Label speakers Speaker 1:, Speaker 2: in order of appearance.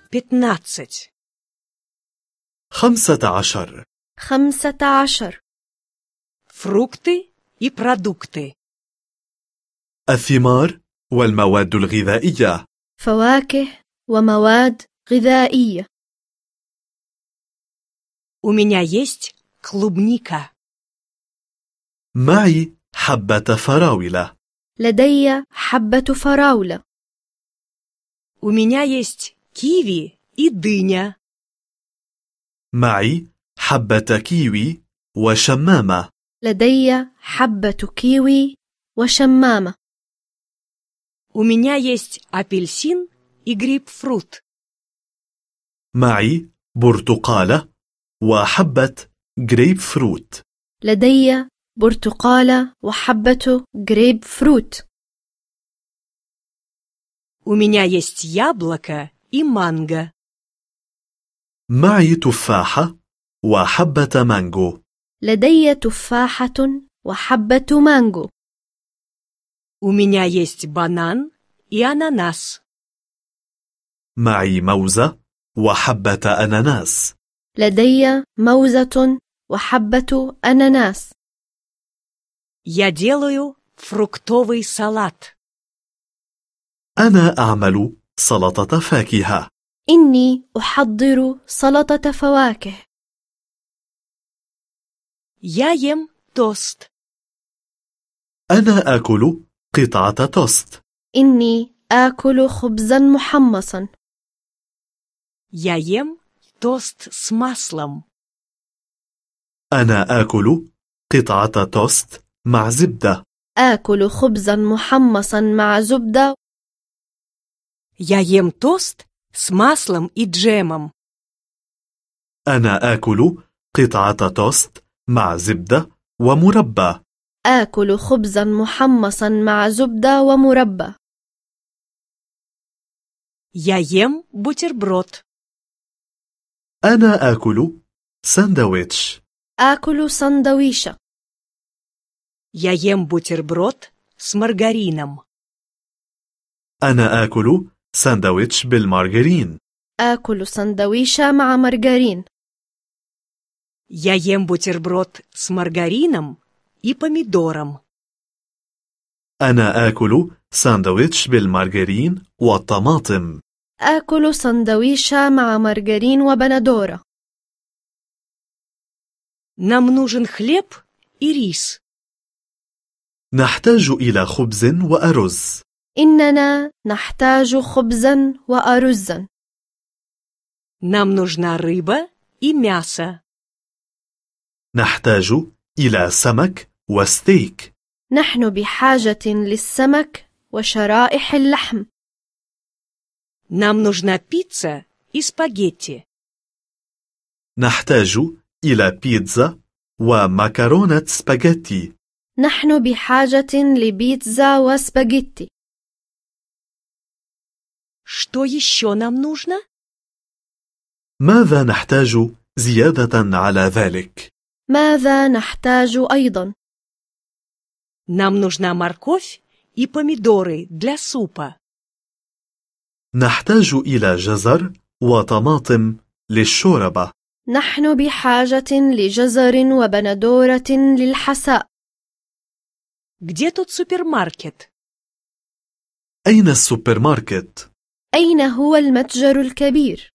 Speaker 1: 15.
Speaker 2: 15.
Speaker 3: 15.
Speaker 1: Фрукты и продукты.
Speaker 2: الثمار والمواد الغذائية.
Speaker 3: فواكه ومواد غذائية.
Speaker 1: У меня есть клубника.
Speaker 2: معي حبة فراولة.
Speaker 3: لدي حبة فراولة.
Speaker 1: У меня есть киви и дыня.
Speaker 2: معي حبة كيوي وشمامة.
Speaker 3: لدي حبة كيوي وشمامة.
Speaker 1: У меня есть апельсин и грейпфрут.
Speaker 2: معي برتقالة وحبة جريب فروت.
Speaker 3: لدي برتقالة وحبة جريب فروت.
Speaker 1: У меня есть яблоко и манго.
Speaker 2: معي تفاحة وحبة مانجو.
Speaker 3: لدي تفاحة وحبة مانجو.
Speaker 1: У меня есть банан и ананас.
Speaker 2: معي موزة وحبة أناناس.
Speaker 3: لدي موزة وحبة أناناس.
Speaker 1: Я делаю фруктовый салат.
Speaker 2: أنا أعمل سلطة فاكهة.
Speaker 3: إني أحضر سلطة فواكه.
Speaker 1: Я ем тост.
Speaker 2: أنا آكل قطعة توست.
Speaker 3: إني آكل خبزا محمصا.
Speaker 1: Я ем тост с маслом.
Speaker 2: أنا آكل قطعة توست مع زبدة.
Speaker 3: آكل خبزا محمصا مع زبدة.
Speaker 1: Я ем тост с маслом и джемом.
Speaker 2: أنا آكل قطعة توست مع زبدة ومربى.
Speaker 3: آكل خبزا محمصا مع زبدة ومربى.
Speaker 1: Я ем бутерброд.
Speaker 2: أنا آكل ساندويتش.
Speaker 3: آكل سندويشة.
Speaker 1: Я ем бутерброд с маргарином.
Speaker 2: أنا آكل ساندويتش بالمارغرين.
Speaker 3: آكل سندويشة مع مارجرين.
Speaker 1: Я ем бутерброд с маргарином и помидором.
Speaker 2: أنا آكل ساندويتش بالمارغرين والطماطم.
Speaker 3: آكل سندويشة مع مارجرين وبندورة.
Speaker 1: Нам нужен хлеб и рис.
Speaker 2: نحتاج إلى خبز وأرز.
Speaker 3: إننا نحتاج خبزا وأرزا.
Speaker 1: Нам нужна рыба и мясо.
Speaker 2: نحتاج إلى سمك وستيك.
Speaker 3: نحن بحاجة للسمك وشرائح اللحم.
Speaker 1: Нам нужна пицца и спагетти.
Speaker 2: نحتاج إلى بيتزا ومكرونة سباجيتي.
Speaker 3: نحن بحاجة لبيتزا وسباجيتي.
Speaker 1: Что еще нам нужно?
Speaker 2: ماذا نحتاج زيادة على ذلك؟
Speaker 3: ماذا نحتاج أيضا؟
Speaker 1: Нам нужна морковь и помидоры для супа.
Speaker 2: نحتاج إلى جزر وطماطم للشوربة.
Speaker 3: نحن بحاجة لجزر وبندورة للحساء.
Speaker 1: Где тут супермаркет?
Speaker 2: أين السوبر ماركت؟
Speaker 3: أين هو المتجر الكبير؟